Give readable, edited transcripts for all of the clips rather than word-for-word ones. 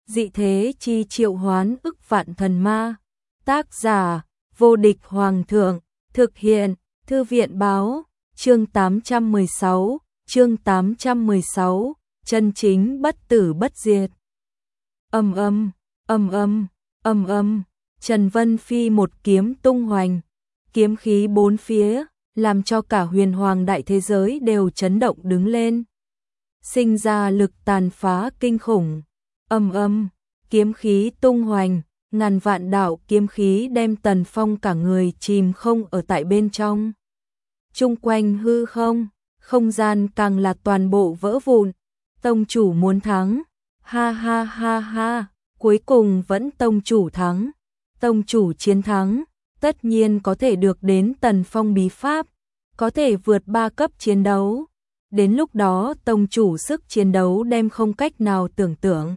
dị thế chi triệu hoán ức vạn thần ma. Tác giả, vô địch hoàng thượng, thực hiện, thư viện báo, chương 816, chân chính bất tử bất diệt. Ầm ầm, Trần Vân Phi một kiếm tung hoành, kiếm khí bốn phía, làm cho cả huyền hoàng đại thế giới đều chấn động đứng lên. Sinh ra lực tàn phá kinh khủng. Ầm, kiếm khí tung hoành, ngàn vạn đạo kiếm khí đem Tần Phong cả người chìm không ở tại bên trong. Chung quanh hư không, không gian càng là toàn bộ vỡ vụn. Tông chủ muốn thắng. Ha ha ha ha, cuối cùng vẫn tông chủ thắng. Tông chủ chiến thắng, tất nhiên có thể được đến Tần Phong bí pháp, có thể vượt 3 cấp chiến đấu. Đến lúc đó tông chủ sức chiến đấu đem không cách nào tưởng tượng.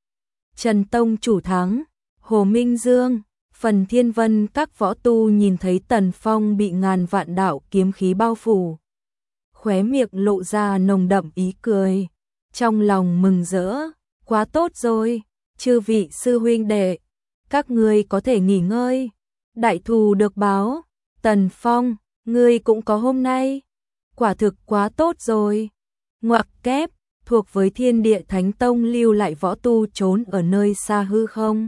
Trần tông chủ thắng. Hồ Minh Dương, Phần Thiên Vân các võ tu nhìn thấy Tần Phong bị ngàn vạn đạo kiếm khí bao phủ, khóe miệng lộ ra nồng đậm ý cười, trong lòng mừng rỡ, quá tốt rồi, chư vị sư huynh đệ, các ngươi có thể nghỉ ngơi, đại thù được báo, Tần Phong, ngươi cũng có hôm nay, quả thực quá tốt rồi. Ngoặc kép, thuộc với Thiên Địa Thánh Tông lưu lại võ tu trốn ở nơi xa hư không.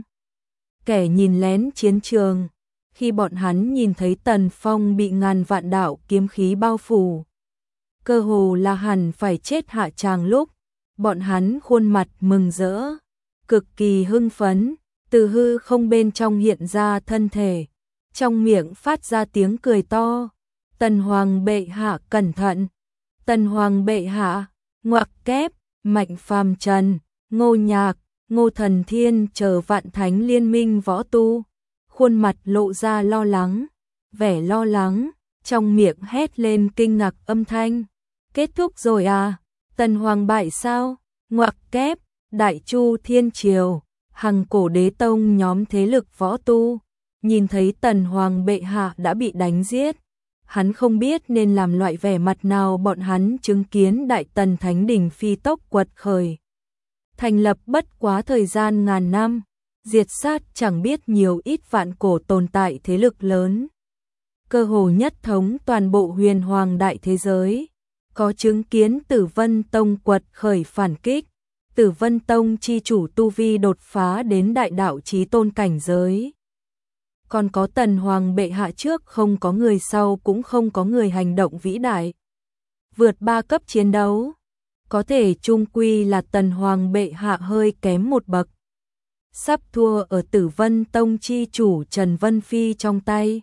Kẻ nhìn lén chiến trường, khi bọn hắn nhìn thấy Tần Phong bị ngàn vạn đạo kiếm khí bao phủ, cơ hồ là hẳn phải chết hạ tràng lúc, bọn hắn khuôn mặt mừng rỡ, cực kỳ hưng phấn, từ hư không bên trong hiện ra thân thể, trong miệng phát ra tiếng cười to. Tần Hoàng bệ hạ cẩn thận, Tần Hoàng bệ hạ, ngoặc kép, Mạnh Phàm Trần, Ngô Nhạc, Ngô Thần Thiên chờ vạn thánh liên minh võ tu, khuôn mặt lộ ra lo lắng, vẻ lo lắng, trong miệng hét lên kinh ngạc âm thanh. Kết thúc rồi à? Tần Hoàng bại sao? Ngoặc kép, Đại Chu Thiên Triều, Hằng Cổ Đế Tông nhóm thế lực võ tu, nhìn thấy Tần Hoàng bệ hạ đã bị đánh giết. Hắn không biết nên làm loại vẻ mặt nào. Bọn hắn chứng kiến Đại Tần Thánh Đình phi tốc quật khởi, thành lập bất quá thời gian ngàn năm, diệt sát chẳng biết nhiều ít vạn cổ tồn tại thế lực lớn, cơ hồ nhất thống toàn bộ huyền hoàng đại thế giới. Có chứng kiến Tử Vân Tông quật khởi phản kích, Tử Vân Tông chi chủ tu vi đột phá đến đại đạo chí tôn cảnh giới. Còn có Tần Hoàng bệ hạ trước không có người sau cũng không có người hành động vĩ đại, vượt 3 cấp chiến đấu. Có thể chung quy là Tần Hoàng bệ hạ hơi kém một bậc, sắp thua ở Tử Vân Tông chi chủ Trần Vân Phi trong tay.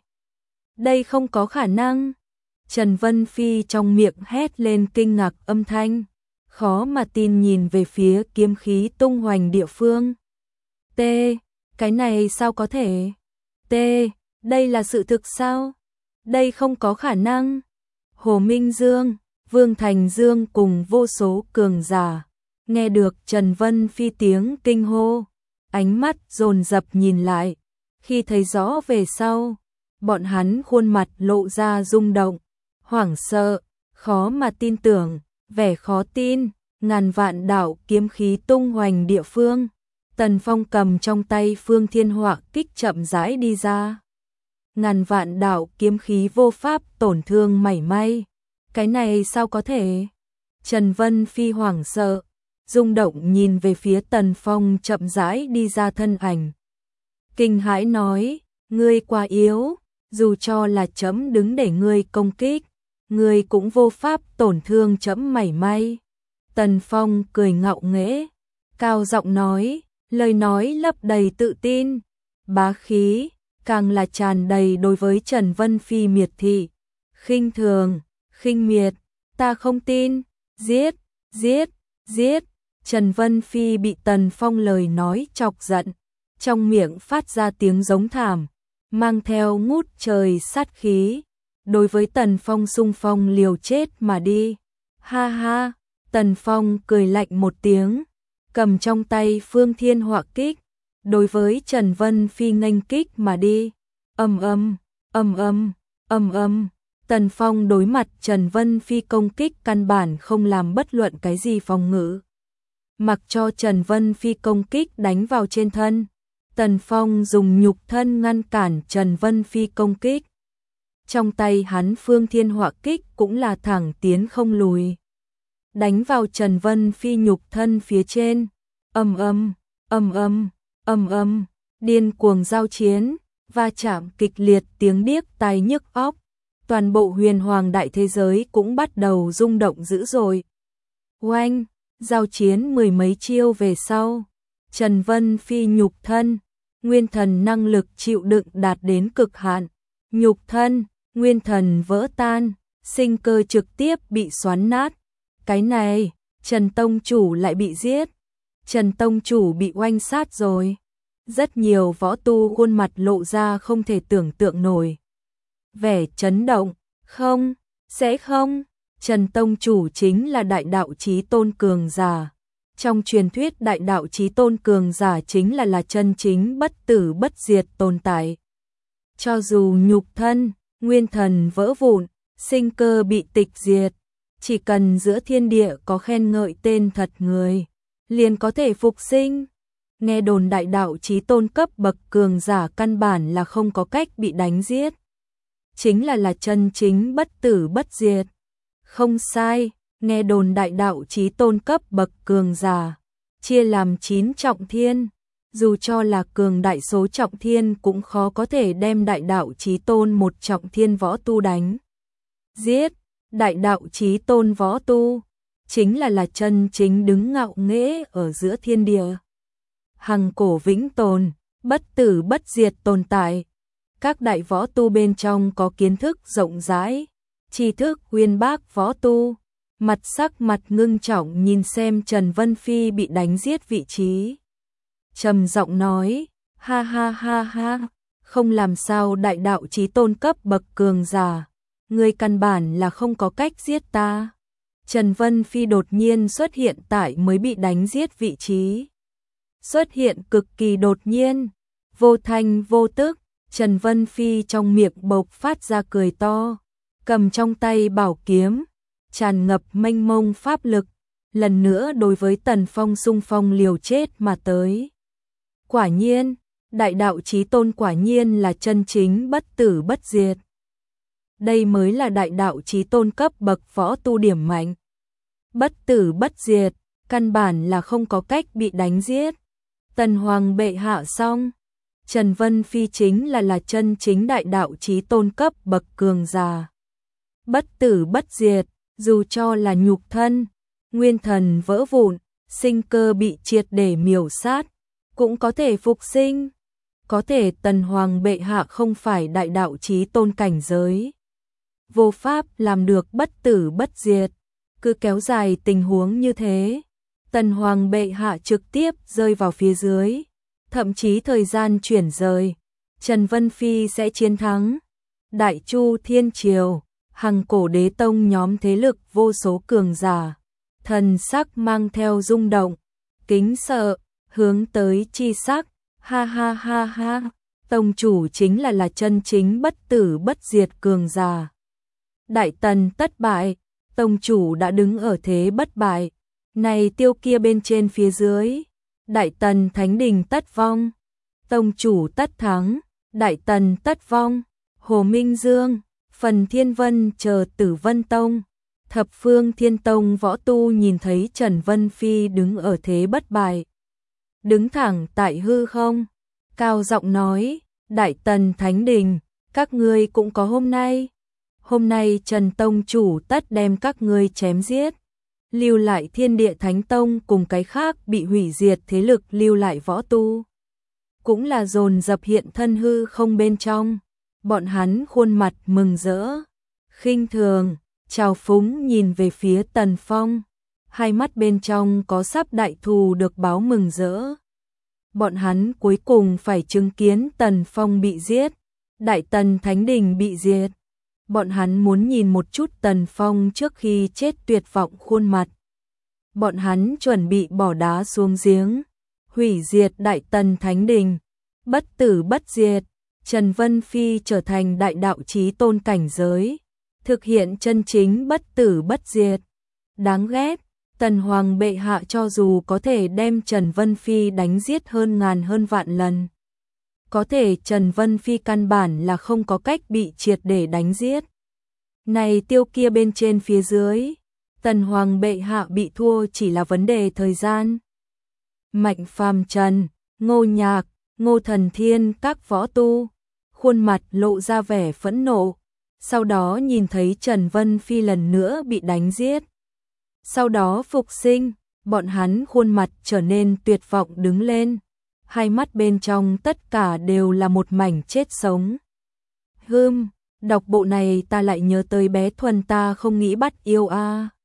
Đây không có khả năng. Trần Vân Phi trong miệng hét lên kinh ngạc âm thanh, khó mà tin nhìn về phía kiếm khí tung hoành địa phương. T, cái này sao có thể? T, đây là sự thực sao? Đây không có khả năng. Hồ Minh Dương, Vương Thành Dương cùng vô số cường giả, nghe được Trần Vân Phi tiếng kinh hô, ánh mắt dồn dập nhìn lại, khi thấy rõ về sau, bọn hắn khuôn mặt lộ ra rung động, hoảng sợ, khó mà tin tưởng, vẻ khó tin, ngàn vạn đạo kiếm khí tung hoành địa phương. Tần Phong cầm trong tay Phương Thiên Họa kích chậm rãi đi ra. Ngàn vạn đạo kiếm khí vô pháp tổn thương mảy may. Cái này sao có thể? Trần Vân Phi hoảng sợ, rung động nhìn về phía Tần Phong chậm rãi đi ra thân ảnh. Kinh hãi nói, ngươi quá yếu, dù cho là chấm đứng để ngươi công kích, ngươi cũng vô pháp tổn thương chấm mảy may. Tần Phong cười ngạo nghễ, cao giọng nói, lời nói lấp đầy tự tin, bá khí, càng là tràn đầy đối với Trần Vân Phi miệt thị, khinh thường, khinh miệt, ta không tin, giết, giết, giết. Trần Vân Phi bị Tần Phong lời nói chọc giận, trong miệng phát ra tiếng giống thảm, mang theo ngút trời sát khí, đối với Tần Phong xung phong liều chết mà đi. Ha ha, Tần Phong cười lạnh một tiếng, cầm trong tay Phương Thiên Họa kích, đối với Trần Vân Phi nghênh kích mà đi. Ầm ầm, ầm ầm, ầm ầm. Tần Phong đối mặt Trần Vân Phi công kích căn bản không làm bất luận cái gì phòng ngự, mặc cho Trần Vân Phi công kích đánh vào trên thân. Tần Phong dùng nhục thân ngăn cản Trần Vân Phi công kích. Trong tay hắn Phương Thiên Họa Kích cũng là thẳng tiến không lùi. Đánh vào Trần Vân Phi nhục thân phía trên. Ầm ầm, ầm ầm, ầm ầm, điên cuồng giao chiến, va chạm kịch liệt, tiếng điếc tai nhức óc. Toàn bộ huyền hoàng đại thế giới cũng bắt đầu rung động dữ dội. Oanh, giao chiến mười mấy chiêu về sau, Trần Vân Phi nhục thân, nguyên thần năng lực chịu đựng đạt đến cực hạn. Nhục thân, nguyên thần vỡ tan, sinh cơ trực tiếp bị xoắn nát. Cái này, Trần Tông Chủ lại bị giết. Trần Tông Chủ bị oanh sát rồi. Rất nhiều võ tu khuôn mặt lộ ra không thể tưởng tượng nổi. Vẻ chấn động, không, sẽ không. Trần Tông Chủ chính là đại đạo chí tôn cường giả. Trong truyền thuyết đại đạo chí tôn cường giả chính là chân chính bất tử bất diệt tồn tại. Cho dù nhục thân, nguyên thần vỡ vụn, sinh cơ bị tịch diệt, chỉ cần giữa thiên địa có khen ngợi tên thật người, liền có thể phục sinh. Nghe đồn đại đạo chí tôn cấp bậc cường giả căn bản là không có cách bị đánh giết. Chính là chân chính bất tử bất diệt. Không sai, nghe đồn đại đạo chí tôn cấp bậc cường giả chia làm 9 trọng thiên, dù cho là cường đại số trọng thiên cũng khó có thể đem đại đạo chí tôn một trọng thiên võ tu đánh giết. Đại đạo chí tôn võ tu chính là chân chính đứng ngạo nghễ ở giữa thiên địa, hằng cổ vĩnh tồn, bất tử bất diệt tồn tại. Các đại võ tu bên trong có kiến thức rộng rãi, tri thức uyên bác võ tu, mặt sắc mặt ngưng trọng nhìn xem Trần Vân Phi bị đánh giết vị trí. Trầm giọng nói, ha ha ha ha, không làm sao đại đạo chí tôn cấp bậc cường giả, người căn bản là không có cách giết ta. Trần Vân Phi đột nhiên xuất hiện tại mới bị đánh giết vị trí. Xuất hiện cực kỳ đột nhiên, vô thanh vô tức, Trần Vân Phi trong miệng bộc phát ra cười to, cầm trong tay bảo kiếm, tràn ngập mênh mông pháp lực, lần nữa đối với Tần Phong xung phong liều chết mà tới. Quả nhiên, đại đạo chí tôn quả nhiên là chân chính bất tử bất diệt. Đây mới là đại đạo chí tôn cấp bậc võ tu điểm mạnh. Bất tử bất diệt, căn bản là không có cách bị đánh giết. Tần Hoàng bệ hạ xong, Trần Vân Phi chính là chân chính đại đạo chí tôn cấp bậc cường giả. Bất tử bất diệt, dù cho là nhục thân, nguyên thần vỡ vụn, sinh cơ bị triệt để miểu sát, cũng có thể phục sinh. Có thể Tần Hoàng bệ hạ không phải đại đạo chí tôn cảnh giới, vô pháp làm được bất tử bất diệt. Cứ kéo dài tình huống như thế, Tần Hoàng bệ hạ trực tiếp rơi vào phía dưới, thậm chí thời gian chuyển rời, Trần Vân Phi sẽ chiến thắng. Đại Chu Thiên Triều, hằng cổ đế tông nhóm thế lực vô số cường giả, thần sắc mang theo rung động, kính sợ, hướng tới chi sắc, ha ha ha ha, tông chủ chính là chân chính bất tử bất diệt cường giả. Đại Tần tất bại, tông chủ đã đứng ở thế bất bại, này tiêu kia bên trên phía dưới, Đại Tần Thánh Đình tất vong, tông chủ tất thắng, Đại Tần tất vong. Hồ Minh Dương, Phần Thiên Vân chờ Tử Vân Tông, Thập Phương Thiên Tông võ tu nhìn thấy Trần Vân Phi đứng ở thế bất bại, đứng thẳng tại hư không, cao giọng nói, Đại Tần Thánh Đình, các ngươi cũng có hôm nay. Hôm nay Trần Tông chủ tất đem các ngươi chém giết, lưu lại Thiên Địa Thánh Tông cùng cái khác bị hủy diệt thế lực lưu lại võ tu, cũng là dồn dập hiện thân hư không bên trong. Bọn hắn khuôn mặt mừng rỡ, khinh thường, trào phúng nhìn về phía Tần Phong, hai mắt bên trong có sắp đại thù được báo mừng rỡ. Bọn hắn cuối cùng phải chứng kiến Tần Phong bị giết, Đại Tần Thánh Đình bị diệt. Bọn hắn muốn nhìn một chút Tần Phong trước khi chết tuyệt vọng khuôn mặt. Bọn hắn chuẩn bị bỏ đá xuống giếng, hủy diệt Đại Tần Thánh Đình, bất tử bất diệt. Trần Vân Phi trở thành đại đạo chí tôn cảnh giới, thực hiện chân chính bất tử bất diệt. Đáng ghét, Tần Hoàng bệ hạ cho dù có thể đem Trần Vân Phi đánh giết hơn ngàn hơn vạn lần, có thể Trần Vân Phi căn bản là không có cách bị triệt để đánh giết. Này tiêu kia bên trên phía dưới, Tần Hoàng bệ hạ bị thua chỉ là vấn đề thời gian. Mạnh Phàm Trần, Ngô Nhạc, Ngô Thần Thiên các võ tu, khuôn mặt lộ ra vẻ phẫn nộ, sau đó nhìn thấy Trần Vân Phi lần nữa bị đánh giết. Sau đó phục sinh, bọn hắn khuôn mặt trở nên tuyệt vọng đứng lên, hai mắt bên trong tất cả đều là một mảnh chết sống. Đọc bộ này ta lại nhớ tới bé Thuần ta không nghĩ bắt yêu a.